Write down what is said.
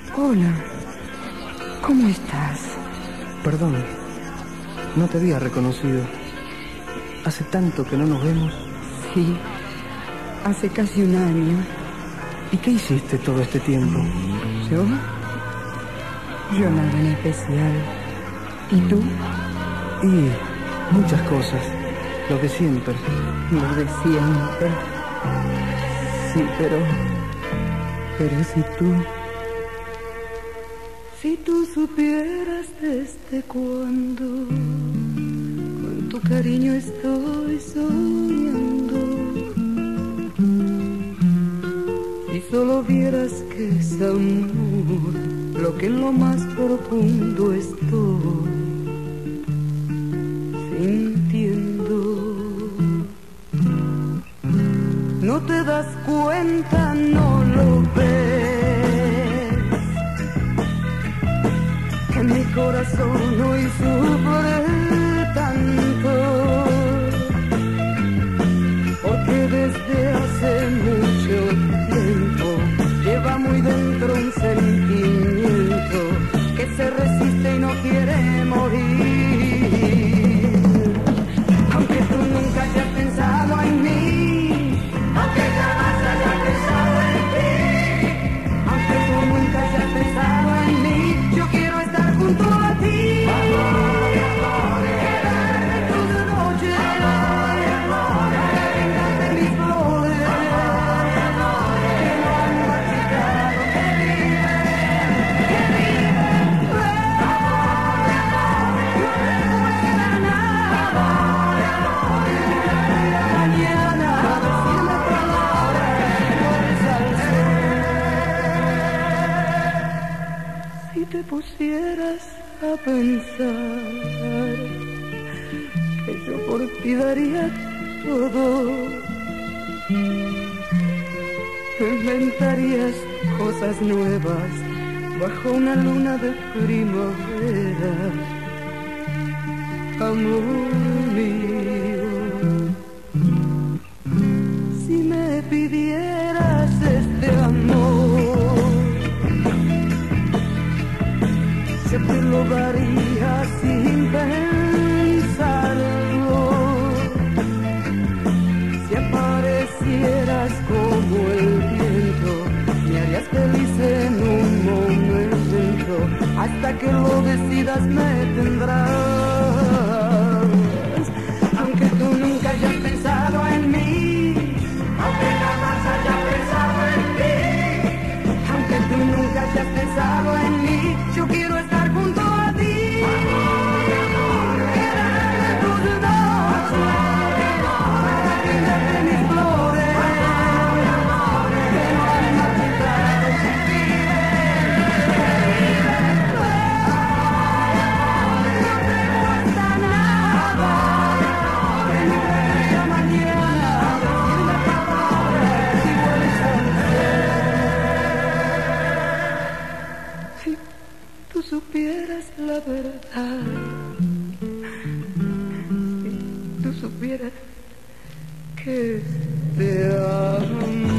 Hola, ¿cómo estás? Perdón, no te había reconocido. Hace tanto que no nos vemos. Sí, hace casi un año. ¿Y qué hiciste todo este tiempo? ¿Yo? Yo nada en especial. ¿Y tú? Y muchas cosas. Lo de siempre. Lo de siempre. Sí, pero si tú supieras desde cuándo con tu cariño estoy soñando, si solo vieras que es amor lo que en lo más profundo estoy sintiendo. No te das cuenta, no lo ves, que mi corazón hoy sufre tanto, porque desde hace mucho tiempo lleva muy dentro un sentimiento que se resiste y no quiere morir. Aunque tú nunca hayas pensado en mí, aunque jamás haya pensado en ti, aunque tú nunca hayas pensado en mí, yo quiero estar junto a ti. Quedarme tus noches, para brindarte mis flores, que no han marchitado, que viven, no queda nada. Mañana decirme palabras al ser. Si te pusieras a pensar que yo por ti daría todo, inventarías cosas nuevas bajo una luna de primavera, amor mío. Si me pidieras este amor, yo te lo daría sin pensarlo. Si aparecieras como el viento, me harías feliz en un momento, hasta que lo decidas me tendrás. Aunque tú nunca hayas pensado en mí, aunque jamás haya pensado en ti, aunque tú nunca hayas pensado en mí, yo quiero estar junto a ti. Quedarme tus noches, para brindarte mis flores, que no han marchitado, que viven, no te cuesta nada, que no venga mañana a decirme palabras y vuelves a ser. Si tú supieras la verdad, si tú supieras que te amo.